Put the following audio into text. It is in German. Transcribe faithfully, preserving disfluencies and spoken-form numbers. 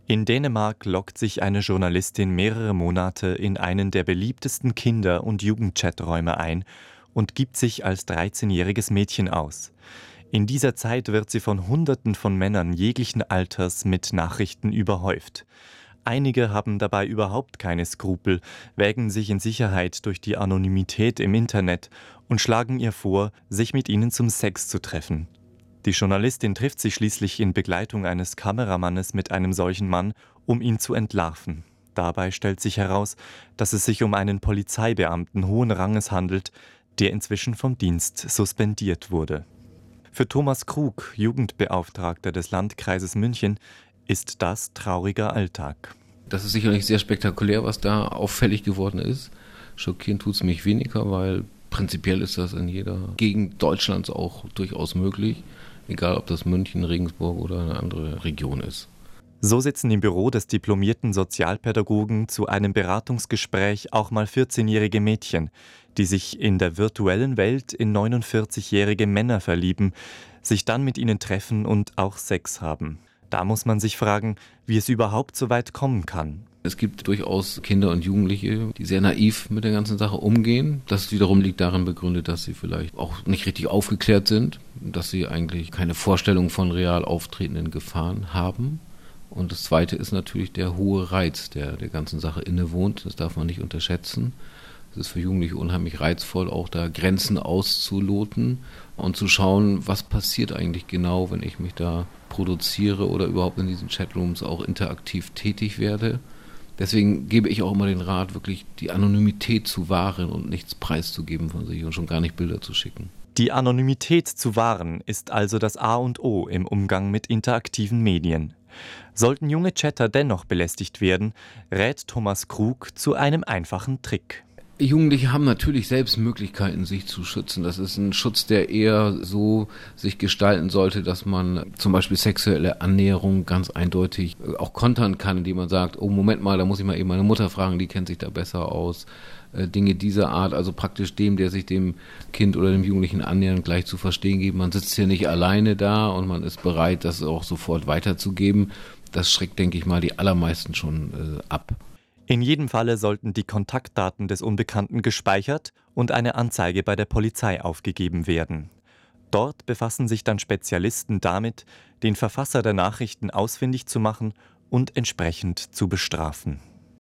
In Dänemark loggt sich eine Journalistin mehrere Monate in einen der beliebtesten Kinder- und Jugendchaträume ein und gibt sich als dreizehnjähriges Mädchen aus. In dieser Zeit wird sie von Hunderten von Männern jeglichen Alters mit Nachrichten überhäuft. Einige haben dabei überhaupt keine Skrupel, wägen sich in Sicherheit durch die Anonymität im Internet und schlagen ihr vor, sich mit ihnen zum Sex zu treffen. Die Journalistin trifft sich schließlich in Begleitung eines Kameramannes mit einem solchen Mann, um ihn zu entlarven. Dabei stellt sich heraus, dass es sich um einen Polizeibeamten hohen Ranges handelt, der inzwischen vom Dienst suspendiert wurde. Für Thomas Krug, Jugendbeauftragter des Landkreises München, ist das trauriger Alltag. Das ist sicherlich sehr spektakulär, was da auffällig geworden ist. Schockieren tut es mich weniger, weil prinzipiell ist das in jeder Gegend Deutschlands auch durchaus möglich. Egal, ob das München, Regensburg oder eine andere Region ist. So sitzen im Büro des diplomierten Sozialpädagogen zu einem Beratungsgespräch auch mal vierzehnjährige Mädchen, die sich in der virtuellen Welt in neunundvierzigjährige Männer verlieben, sich dann mit ihnen treffen und auch Sex haben. Da muss man sich fragen, wie es überhaupt so weit kommen kann. Es gibt durchaus Kinder und Jugendliche, die sehr naiv mit der ganzen Sache umgehen. Das wiederum liegt darin begründet, dass sie vielleicht auch nicht richtig aufgeklärt sind, dass sie eigentlich keine Vorstellung von real auftretenden Gefahren haben. Und das Zweite ist natürlich der hohe Reiz, der der ganzen Sache innewohnt. Das darf man nicht unterschätzen. Es ist für Jugendliche unheimlich reizvoll, auch da Grenzen auszuloten und zu schauen, was passiert eigentlich genau, wenn ich mich da produziere oder überhaupt in diesen Chatrooms auch interaktiv tätig werde. Deswegen gebe ich auch immer den Rat, wirklich die Anonymität zu wahren und nichts preiszugeben von sich und schon gar nicht Bilder zu schicken. Die Anonymität zu wahren ist also das A und O im Umgang mit interaktiven Medien. Sollten junge Chatter dennoch belästigt werden, rät Thomas Krug zu einem einfachen Trick. Jugendliche haben natürlich selbst Möglichkeiten, sich zu schützen. Das ist ein Schutz, der eher so sich gestalten sollte, dass man zum Beispiel sexuelle Annäherung ganz eindeutig auch kontern kann, indem man sagt, oh Moment mal, da muss ich mal eben meine Mutter fragen, die kennt sich da besser aus. Dinge dieser Art, also praktisch dem, der sich dem Kind oder dem Jugendlichen annähern, gleich zu verstehen geben. Man sitzt hier nicht alleine da und man ist bereit, das auch sofort weiterzugeben. Das schreckt, denke ich mal, die allermeisten schon äh, ab. In jedem Falle sollten die Kontaktdaten des Unbekannten gespeichert und eine Anzeige bei der Polizei aufgegeben werden. Dort befassen sich dann Spezialisten damit, den Verfasser der Nachrichten ausfindig zu machen und entsprechend zu bestrafen.